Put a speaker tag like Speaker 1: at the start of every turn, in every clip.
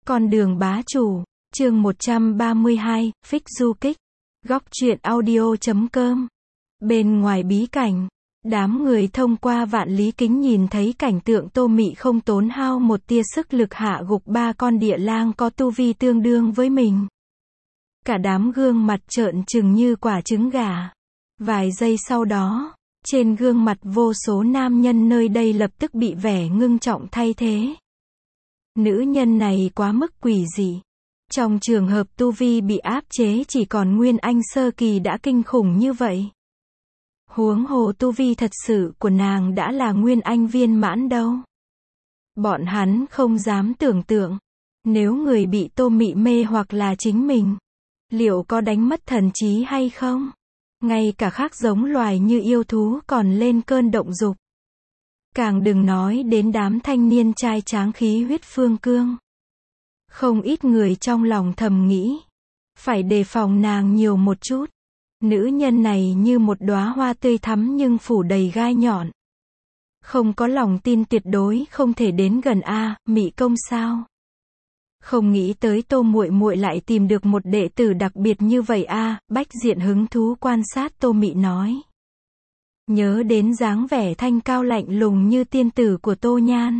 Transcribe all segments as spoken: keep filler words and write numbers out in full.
Speaker 1: Con đường bá chủ, chương một trăm ba mươi hai, Phích du kích. Góc truyện audio chấm com. Bên ngoài bí cảnh, đám người thông qua vạn lý kính nhìn thấy cảnh tượng Tô Mị không tốn hao một tia sức lực hạ gục ba con địa lang có tu vi tương đương với mình. Cả đám gương mặt trợn trừng như quả trứng gà. Vài giây sau đó, trên gương mặt vô số nam nhân nơi đây lập tức bị vẻ ngưng trọng thay thế. Nữ nhân này quá mức quỷ dị. Trong trường hợp tu vi bị áp chế chỉ còn Nguyên Anh sơ kỳ đã kinh khủng như vậy. Huống hồ tu vi thật sự của nàng đã là Nguyên Anh viên mãn đâu. Bọn hắn không dám tưởng tượng, nếu người bị Tô Mị mê hoặc là chính mình, liệu có đánh mất thần trí hay không? Ngay cả khác giống loài như yêu thú còn lên cơn động dục. Càng đừng nói đến đám thanh niên trai tráng khí huyết phương cương. Không ít người trong lòng thầm nghĩ, phải đề phòng nàng nhiều một chút. Nữ nhân này như một đóa hoa tươi thắm nhưng phủ đầy gai nhọn. Không có lòng tin tuyệt đối không thể đến gần a, Mị công sao? Không nghĩ tới Tô muội muội lại tìm được một đệ tử đặc biệt như vậy a, Bách Diện hứng thú quan sát Tô Mị nói. Nhớ đến dáng vẻ thanh cao lạnh lùng như tiên tử của Tô Nhan.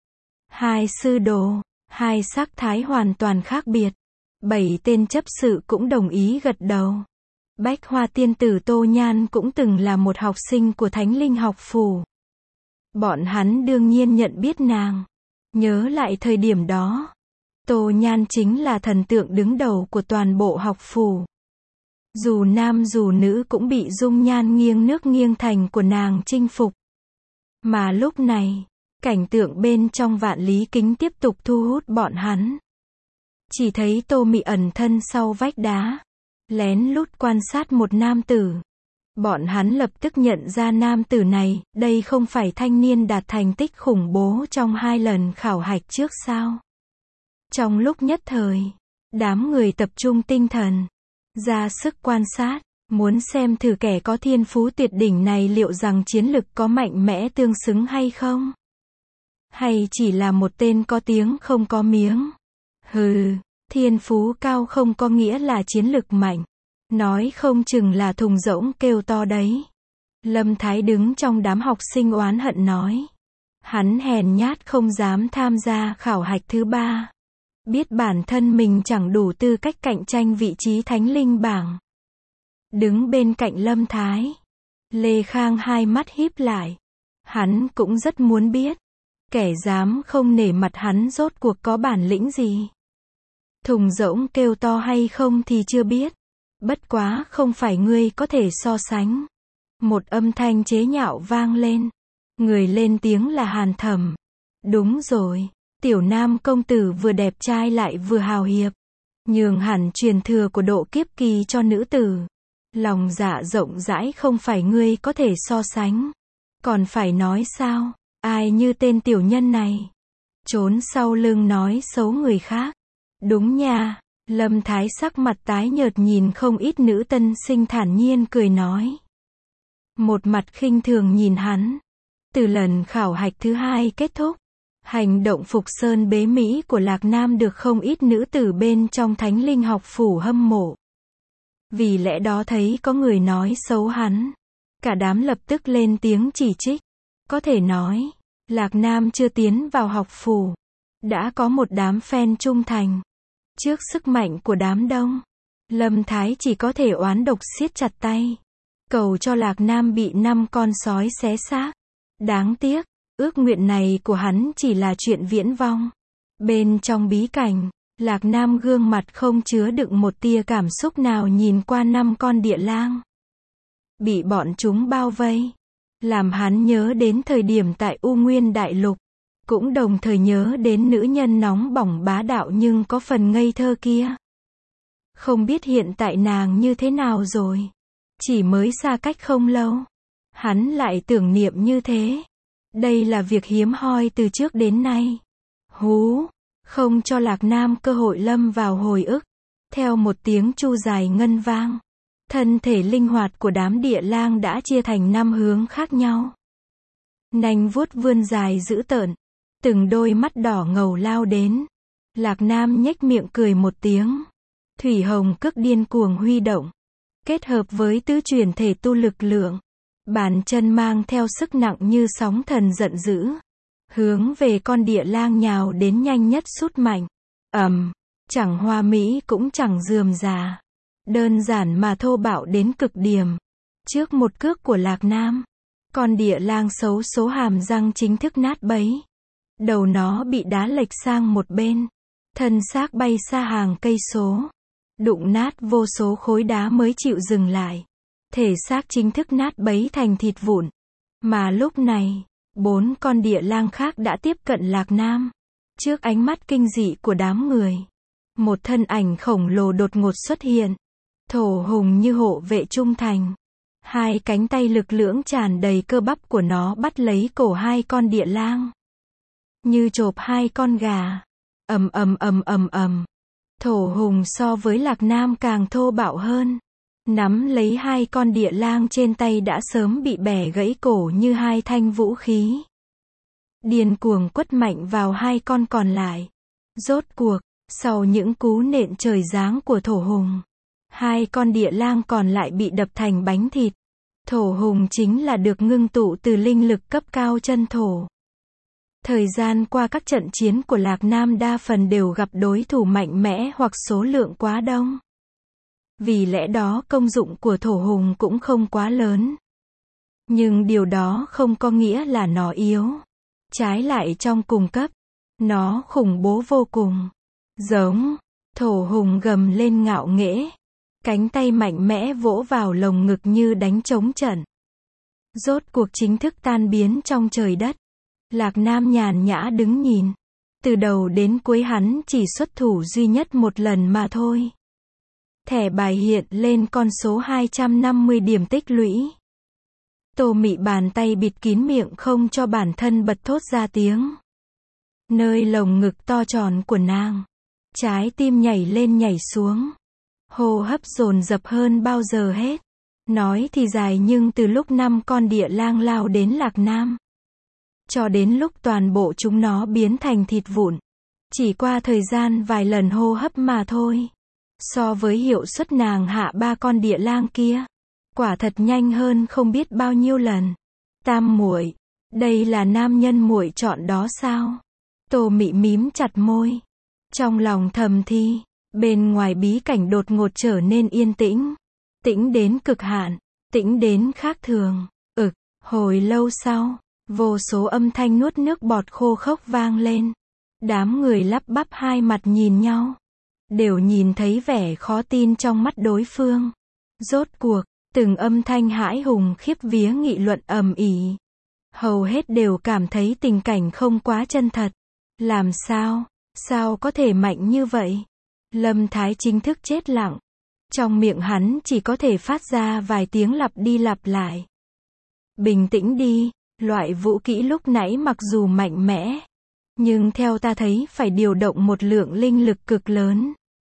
Speaker 1: Hai sư đồ, hai sắc thái hoàn toàn khác biệt. Bảy tên chấp sự cũng đồng ý gật đầu. Bách Hoa tiên tử Tô Nhan cũng từng là một học sinh của Thánh Linh học phủ. Bọn hắn đương nhiên nhận biết nàng. Nhớ lại thời điểm đó, Tô Nhan chính là thần tượng đứng đầu của toàn bộ học phủ. Dù nam dù nữ cũng bị dung nhan nghiêng nước nghiêng thành của nàng chinh phục. Mà lúc này, cảnh tượng bên trong vạn lý kính tiếp tục thu hút bọn hắn. Chỉ thấy Tô Mị ẩn thân sau vách đá, lén lút quan sát một nam tử. Bọn hắn lập tức nhận ra nam tử này, đây không phải thanh niên đạt thành tích khủng bố trong hai lần khảo hạch trước sao? Trong lúc nhất thời, đám người tập trung tinh thần, ra sức quan sát, muốn xem thử kẻ có thiên phú tuyệt đỉnh này liệu rằng chiến lực có mạnh mẽ tương xứng hay không? Hay chỉ là một tên có tiếng không có miếng? Hừ, thiên phú cao không có nghĩa là chiến lực mạnh. Nói không chừng là thùng rỗng kêu to đấy. Lâm Thái đứng trong đám học sinh oán hận nói. Hắn hèn nhát không dám tham gia khảo hạch thứ ba. Biết bản thân mình chẳng đủ tư cách cạnh tranh vị trí Thánh Linh bảng. Đứng bên cạnh Lâm Thái, Lê Khang hai mắt híp lại. Hắn cũng rất muốn biết, kẻ dám không nể mặt hắn rốt cuộc có bản lĩnh gì. Thùng rỗng kêu to hay không thì chưa biết. Bất quá không phải ngươi có thể so sánh. Một âm thanh chế nhạo vang lên. Người lên tiếng là Hàn Thẩm. Đúng rồi, tiểu nam công tử vừa đẹp trai lại vừa hào hiệp. Nhường hẳn truyền thừa của độ kiếp kỳ cho nữ tử. Lòng dạ rộng rãi không phải ngươi có thể so sánh. Còn phải nói sao, ai như tên tiểu nhân này. Trốn sau lưng nói xấu người khác. Đúng nha. Lâm Thái sắc mặt tái nhợt nhìn không ít nữ tân sinh thản nhiên cười nói. Một mặt khinh thường nhìn hắn. Từ lần khảo hạch thứ hai kết thúc, hành động phục sơn bế Mỹ của Lạc Nam được không ít nữ tử bên trong Thánh Linh học phủ hâm mộ. Vì lẽ đó thấy có người nói xấu hắn, cả đám lập tức lên tiếng chỉ trích. Có thể nói, Lạc Nam chưa tiến vào học phủ, đã có một đám fan trung thành. Trước sức mạnh của đám đông, Lâm Thái chỉ có thể oán độc siết chặt tay, cầu cho Lạc Nam bị năm con sói xé xác. Đáng tiếc, ước nguyện này của hắn chỉ là chuyện viễn vông. Bên trong bí cảnh, Lạc Nam gương mặt không chứa đựng một tia cảm xúc nào nhìn qua năm con địa lang. Bị bọn chúng bao vây, làm hắn nhớ đến thời điểm tại U Nguyên Đại Lục. Cũng đồng thời nhớ đến nữ nhân nóng bỏng bá đạo nhưng có phần ngây thơ kia. Không biết hiện tại nàng như thế nào rồi. Chỉ mới xa cách không lâu, hắn lại tưởng niệm như thế. Đây là việc hiếm hoi từ trước đến nay. Hú, không cho Lạc Nam cơ hội lâm vào hồi ức. Theo một tiếng chu dài ngân vang, thân thể linh hoạt của đám địa lang đã chia thành năm hướng khác nhau. Nanh vuốt vươn dài dữ tợn. Từng đôi mắt đỏ ngầu lao đến. Lạc Nam nhếch miệng cười một tiếng. Thủy hồng cước điên cuồng huy động. Kết hợp với tứ chuyển thể tu lực lượng. Bàn chân mang theo sức nặng như sóng thần giận dữ. Hướng về con địa lang nhào đến nhanh nhất sút mạnh. Ầm, chẳng hoa mỹ cũng chẳng rườm rà. Đơn giản mà thô bạo đến cực điểm. Trước một cước của Lạc Nam, con địa lang xấu số hàm răng chính thức nát bấy. Đầu nó bị đá lệch sang một bên. Thân xác bay xa hàng cây số. Đụng nát vô số khối đá mới chịu dừng lại. Thể xác chính thức nát bấy thành thịt vụn. Mà lúc này, bốn con địa lang khác đã tiếp cận Lạc Nam. Trước ánh mắt kinh dị của đám người, một thân ảnh khổng lồ đột ngột xuất hiện. Thổ hùng như hộ vệ trung thành. Hai cánh tay lực lưỡng tràn đầy cơ bắp của nó bắt lấy cổ hai con địa lang. Như chộp hai con gà. Ầm ầm ầm ầm ầm. Thổ hùng so với Lạc Nam càng thô bạo hơn. Nắm lấy hai con địa lang trên tay đã sớm bị bẻ gãy cổ như hai thanh vũ khí. Điên cuồng quất mạnh vào hai con còn lại. Rốt cuộc, sau những cú nện trời giáng của thổ hùng, hai con địa lang còn lại bị đập thành bánh thịt. Thổ hùng chính là được ngưng tụ từ linh lực cấp cao chân thổ. Thời gian qua các trận chiến của Lạc Nam đa phần đều gặp đối thủ mạnh mẽ hoặc số lượng quá đông. Vì lẽ đó công dụng của thổ hùng cũng không quá lớn. Nhưng điều đó không có nghĩa là nó yếu. Trái lại trong cùng cấp, nó khủng bố vô cùng. Giống, thổ hùng gầm lên ngạo nghễ. Cánh tay mạnh mẽ vỗ vào lồng ngực như đánh trống trận. Rốt cuộc chính thức tan biến trong trời đất. Lạc Nam nhàn nhã đứng nhìn. Từ đầu đến cuối hắn chỉ xuất thủ duy nhất một lần mà thôi. Thẻ bài hiện lên con số hai trăm năm mươi điểm tích lũy. Tô Mị bàn tay bịt kín miệng không cho bản thân bật thốt ra tiếng. Nơi lồng ngực to tròn của nàng, trái tim nhảy lên nhảy xuống. Hô hấp dồn dập hơn bao giờ hết. Nói thì dài nhưng từ lúc năm con địa lang lao đến Lạc Nam, cho đến lúc toàn bộ chúng nó biến thành thịt vụn, chỉ qua thời gian vài lần hô hấp mà thôi. So với hiệu suất nàng hạ ba con địa lang kia, quả thật nhanh hơn không biết bao nhiêu lần. Tam muội, đây là nam nhân muội chọn đó sao? Tô Mị mím chặt môi, trong lòng thầm thi. Bên ngoài bí cảnh đột ngột trở nên yên tĩnh. Tĩnh đến cực hạn, tĩnh đến khác thường. Ực, hồi lâu sau, vô số âm thanh nuốt nước bọt khô khốc vang lên. Đám người lắp bắp hai mặt nhìn nhau, đều nhìn thấy vẻ khó tin trong mắt đối phương. Rốt cuộc, từng âm thanh hãi hùng khiếp vía nghị luận ầm ĩ. Hầu hết đều cảm thấy tình cảnh không quá chân thật. Làm sao, sao có thể mạnh như vậy? Lâm Thái chính thức chết lặng. Trong miệng hắn chỉ có thể phát ra vài tiếng lặp đi lặp lại. Bình tĩnh đi, loại vũ kỹ lúc nãy mặc dù mạnh mẽ, nhưng theo ta thấy phải điều động một lượng linh lực cực lớn.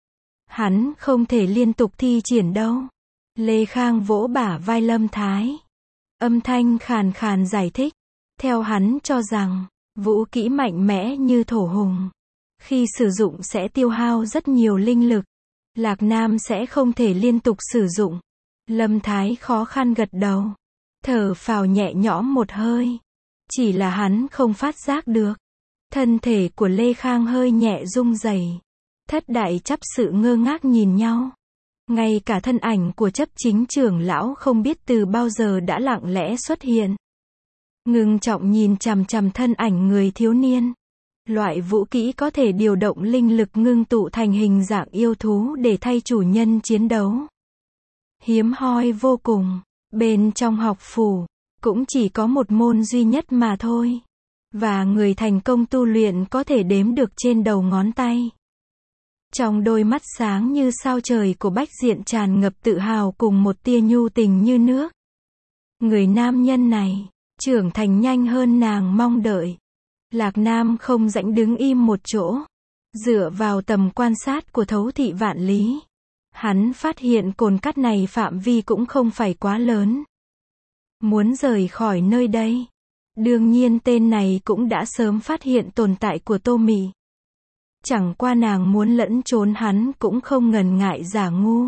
Speaker 1: Hắn không thể liên tục thi triển đâu. Lê Khang vỗ bả vai Lâm Thái. Âm thanh khàn khàn giải thích. Theo hắn cho rằng, vũ kỹ mạnh mẽ như thổ hùng, khi sử dụng sẽ tiêu hao rất nhiều linh lực. Lạc Nam sẽ không thể liên tục sử dụng. Lâm Thái khó khăn gật đầu. Thở phào nhẹ nhõm một hơi. Chỉ là hắn không phát giác được. Thân thể của Lê Khang hơi nhẹ rung rẩy. Thất đại chấp sự ngơ ngác nhìn nhau. Ngay cả thân ảnh của chấp chính trưởng lão không biết từ bao giờ đã lặng lẽ xuất hiện. Ngưng trọng nhìn chằm chằm thân ảnh người thiếu niên. Loại vũ kỹ có thể điều động linh lực ngưng tụ thành hình dạng yêu thú để thay chủ nhân chiến đấu. Hiếm hoi vô cùng. Bên trong học phủ, cũng chỉ có một môn duy nhất mà thôi. Và người thành công tu luyện có thể đếm được trên đầu ngón tay. Trong đôi mắt sáng như sao trời của Bách Diện tràn ngập tự hào cùng một tia nhu tình như nước. Người nam nhân này, trưởng thành nhanh hơn nàng mong đợi. Lạc Nam không rãnh đứng im một chỗ. Dựa vào tầm quan sát của thấu thị vạn lý, hắn phát hiện cồn cát này phạm vi cũng không phải quá lớn. Muốn rời khỏi nơi đây. Đương nhiên tên này cũng đã sớm phát hiện tồn tại của Tô Mị. Chẳng qua nàng muốn lẫn trốn hắn cũng không ngần ngại giả ngu.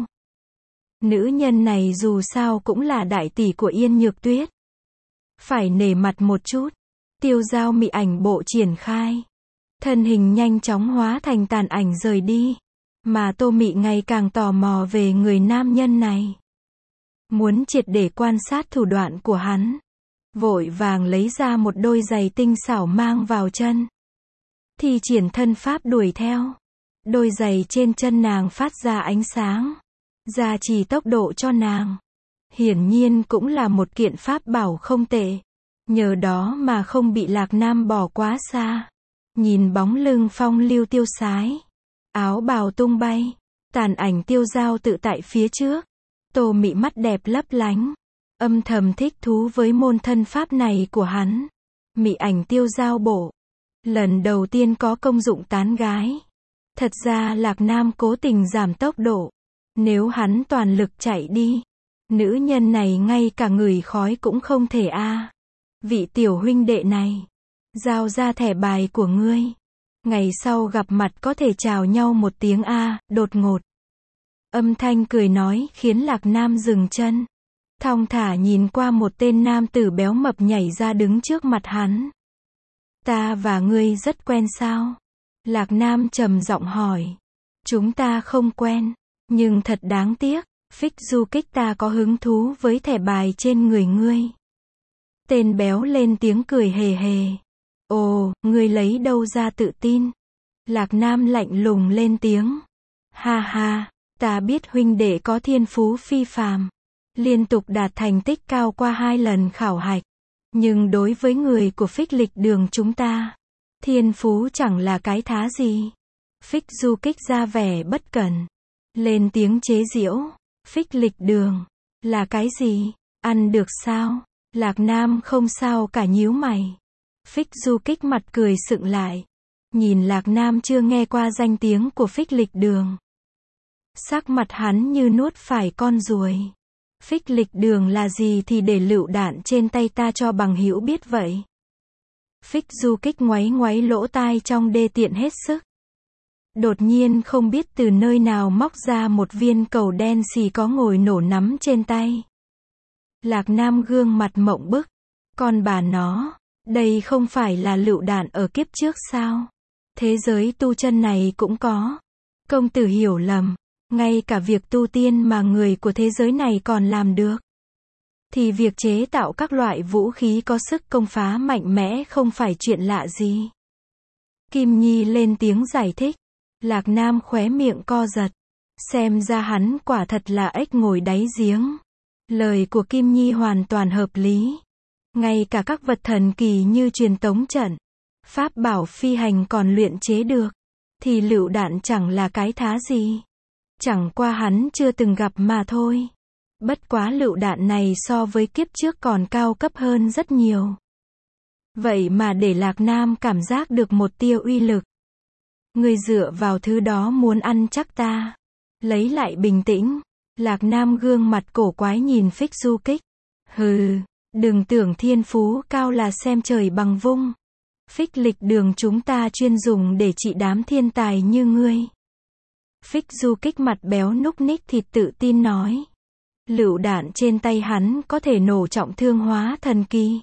Speaker 1: Nữ nhân này dù sao cũng là đại tỷ của Yên Nhược Tuyết. Phải nể mặt một chút. Tiêu Dao mị ảnh bộ triển khai. Thân hình nhanh chóng hóa thành tàn ảnh rời đi. Mà Tô Mị ngày càng tò mò về người nam nhân này. Muốn triệt để quan sát thủ đoạn của hắn. Vội vàng lấy ra một đôi giày tinh xảo mang vào chân. Thi triển thân pháp đuổi theo. Đôi giày trên chân nàng phát ra ánh sáng. Gia trì tốc độ cho nàng. Hiển nhiên cũng là một kiện pháp bảo không tệ. Nhờ đó mà không bị Lạc Nam bỏ quá xa. Nhìn bóng lưng phong lưu tiêu sái. Áo bào tung bay. Tàn ảnh Tiêu Dao tự tại phía trước. Tô Mị mắt đẹp lấp lánh. Âm thầm thích thú với môn thân pháp này của hắn. Mị ảnh Tiêu Dao bộ. Lần đầu tiên có công dụng tán gái. Thật ra Lạc Nam cố tình giảm tốc độ. Nếu hắn toàn lực chạy đi. Nữ nhân này ngay cả ngửi khói cũng không thể a. À. Vị tiểu huynh đệ này. Giao ra thẻ bài của ngươi. Ngày sau gặp mặt có thể chào nhau một tiếng a, à, đột ngột. Âm thanh cười nói khiến Lạc Nam dừng chân. Thong thả nhìn qua một tên nam tử béo mập nhảy ra đứng trước mặt hắn. Ta và ngươi rất quen sao? Lạc Nam trầm giọng hỏi. Chúng ta không quen, nhưng thật đáng tiếc, Phích Du Kích ta có hứng thú với thẻ bài trên người ngươi. Tên béo lên tiếng cười hề hề. Ồ, ngươi lấy đâu ra tự tin? Lạc Nam lạnh lùng lên tiếng. Ha ha, ta biết huynh đệ có thiên phú phi phàm. Liên tục đạt thành tích cao qua hai lần khảo hạch. Nhưng đối với người của Phích Lịch Đường chúng ta, thiên phú chẳng là cái thá gì. Phích Du Kích ra vẻ bất cẩn. Lên tiếng chế giễu. Phích Lịch Đường, là cái gì? Ăn được sao? Lạc Nam không sao cả nhíu mày. Phích Du Kích mặt cười sượng lại. Nhìn Lạc Nam chưa nghe qua danh tiếng của Phích Lịch Đường. Sắc mặt hắn như nuốt phải con ruồi. Phích Lịch Đường là gì thì để lựu đạn trên tay ta cho bằng hữu biết vậy. Phích Du Kích ngoáy ngoáy lỗ tai trong đê tiện hết sức. Đột nhiên không biết từ nơi nào móc ra một viên cầu đen xì có ngồi nổ nắm trên tay. Lạc Nam gương mặt mộng bức. Con bà nó, đây không phải là lựu đạn ở kiếp trước sao? Thế giới tu chân này cũng có. Công tử hiểu lầm. Ngay cả việc tu tiên mà người của thế giới này còn làm được. Thì việc chế tạo các loại vũ khí có sức công phá mạnh mẽ không phải chuyện lạ gì. Kim Nhi lên tiếng giải thích. Lạc Nam khóe miệng co giật. Xem ra hắn quả thật là ếch ngồi đáy giếng. Lời của Kim Nhi hoàn toàn hợp lý. Ngay cả các vật thần kỳ như truyền tống trận, pháp bảo phi hành còn luyện chế được. Thì lựu đạn chẳng là cái thá gì. Chẳng qua hắn chưa từng gặp mà thôi. Bất quá lựu đạn này so với kiếp trước còn cao cấp hơn rất nhiều. Vậy mà để Lạc Nam cảm giác được một tia uy lực. Người dựa vào thứ đó muốn ăn chắc ta. Lấy lại bình tĩnh. Lạc Nam gương mặt cổ quái nhìn Phích Du Kích. Hừ, đừng tưởng thiên phú cao là xem trời bằng vung. Phích Lịch Đường chúng ta chuyên dùng để trị đám thiên tài như ngươi. Phích Du Kích mặt béo núc ních thịt tự tin nói. Lựu đạn trên tay hắn có thể nổ trọng thương hóa thần kỳ.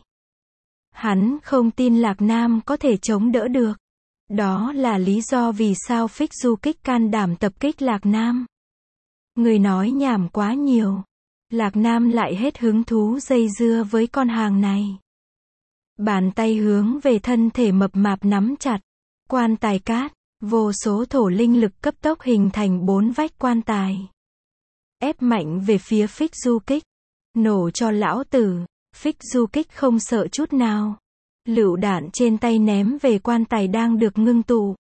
Speaker 1: Hắn không tin Lạc Nam có thể chống đỡ được. Đó là lý do vì sao Phích Du Kích can đảm tập kích Lạc Nam. Người nói nhảm quá nhiều. Lạc Nam lại hết hứng thú dây dưa với con hàng này. Bàn tay hướng về thân thể mập mạp nắm chặt. Quan tài cát. Vô số thổ linh lực cấp tốc hình thành bốn vách quan tài. Ép mạnh về phía Phích Du Kích. Nổ cho lão tử. Phích Du Kích không sợ chút nào. Lựu đạn trên tay ném về quan tài đang được ngưng tụ.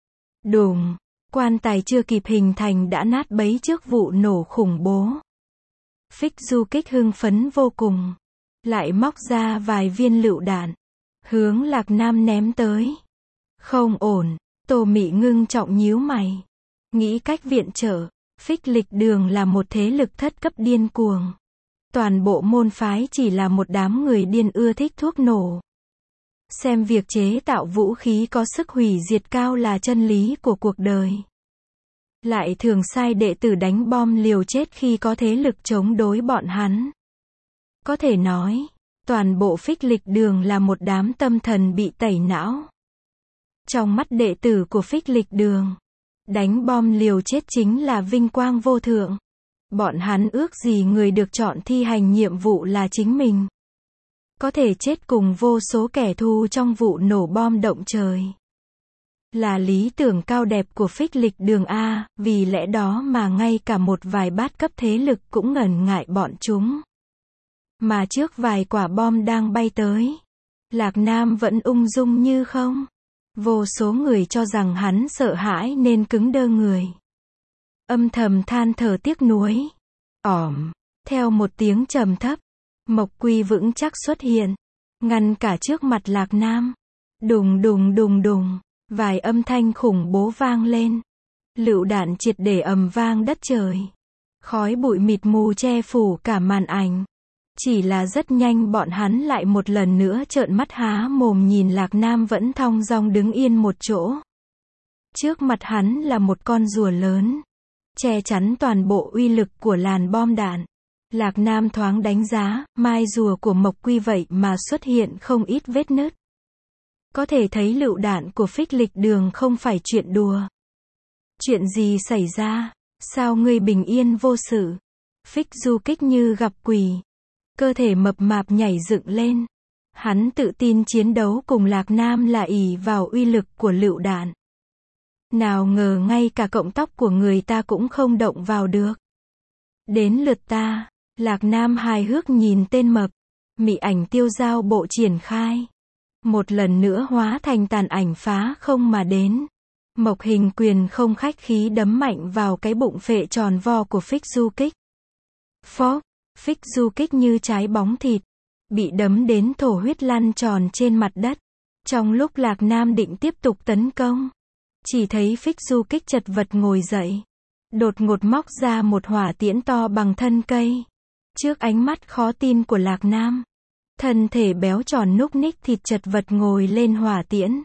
Speaker 1: Đùng. Quan tài chưa kịp hình thành đã nát bấy trước vụ nổ khủng bố. Phích Du Kích hưng phấn vô cùng. Lại móc ra vài viên lựu đạn. Hướng Lạc Nam ném tới. Không ổn. Tô Mị ngưng trọng nhíu mày. Nghĩ cách viện trợ. Phích Lịch Đường là một thế lực thất cấp điên cuồng. Toàn bộ môn phái chỉ là một đám người điên ưa thích thuốc nổ. xem việc chế tạo vũ khí có sức hủy diệt cao là chân lý của cuộc đời. Lại thường sai đệ tử đánh bom liều chết khi có thế lực chống đối bọn hắn. Có thể nói, toàn bộ Phích Lịch Đường là một đám tâm thần bị tẩy não. Trong mắt đệ tử của Phích Lịch Đường, đánh bom liều chết chính là vinh quang vô thượng. Bọn hắn ước gì người được chọn thi hành nhiệm vụ là chính mình. Có thể chết cùng vô số kẻ thù trong vụ nổ bom động trời. Là lý tưởng cao đẹp của Phích Lịch Đường A, vì lẽ đó mà ngay cả một vài bát cấp thế lực cũng ngần ngại bọn chúng. Mà trước vài quả bom đang bay tới, Lạc Nam vẫn ung dung như không. Vô số người cho rằng hắn sợ hãi nên cứng đơ người. Âm thầm than thở tiếc nuối. Ỏm, theo một tiếng trầm thấp, Mộc Quy vững chắc xuất hiện, ngăn cả trước mặt Lạc Nam. Đùng đùng đùng đùng, vài âm thanh khủng bố vang lên. Lựu đạn triệt để ầm vang đất trời. Khói bụi mịt mù che phủ cả màn ảnh. Chỉ là rất nhanh bọn hắn lại một lần nữa trợn mắt há mồm nhìn Lạc Nam vẫn thong dong đứng yên một chỗ. Trước mặt hắn là một con rùa lớn, che chắn toàn bộ uy lực của làn bom đạn. Lạc Nam thoáng đánh giá, mai rùa của Mộc Quy vậy mà xuất hiện không ít vết nứt. Có thể thấy lựu đạn của Phích Lịch Đường không phải chuyện đùa. Chuyện gì xảy ra? Sao ngươi bình yên vô sự? Phích Du Kích như gặp quỷ. Cơ thể mập mạp nhảy dựng lên. Hắn tự tin chiến đấu cùng Lạc Nam là ỷ vào uy lực của lựu đạn. Nào ngờ ngay cả cọng tóc của người ta cũng không động vào được. Đến lượt ta, Lạc Nam hài hước nhìn tên mập. Mị ảnh tiêu dao bộ triển khai. Một lần nữa hóa thành tàn ảnh phá không mà đến. Mộc Hình quyền không khách khí đấm mạnh vào cái bụng phệ tròn vo của Phích Du Kích. Phốc, Phích Du Kích như trái bóng thịt, bị đấm đến thổ huyết lăn tròn trên mặt đất. Trong lúc Lạc Nam định tiếp tục tấn công, chỉ thấy Phích Du Kích chật vật ngồi dậy, đột ngột móc ra một hỏa tiễn to bằng thân cây. Trước ánh mắt khó tin của Lạc Nam, thân thể béo tròn núc ních thịt chật vật ngồi lên hỏa tiễn.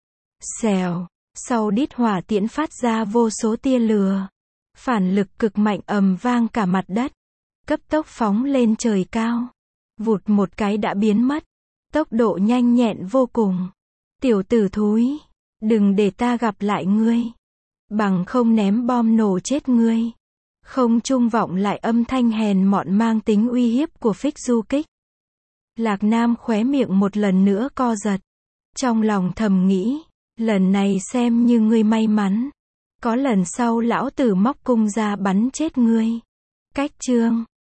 Speaker 1: Xèo, sau đít hỏa tiễn phát ra vô số tia lửa, phản lực cực mạnh ầm vang cả mặt đất, cấp tốc phóng lên trời cao, vụt một cái đã biến mất, tốc độ nhanh nhẹn vô cùng. Tiểu tử thúi, đừng để ta gặp lại ngươi, bằng không ném bom nổ chết ngươi. Không trung vọng lại âm thanh hèn mọn mang tính uy hiếp của Phích Du Kích. Lạc Nam khóe miệng một lần nữa co giật. Trong lòng thầm nghĩ, lần này xem như ngươi may mắn. Có lần sau lão tử móc cung ra bắn chết ngươi. Cách chương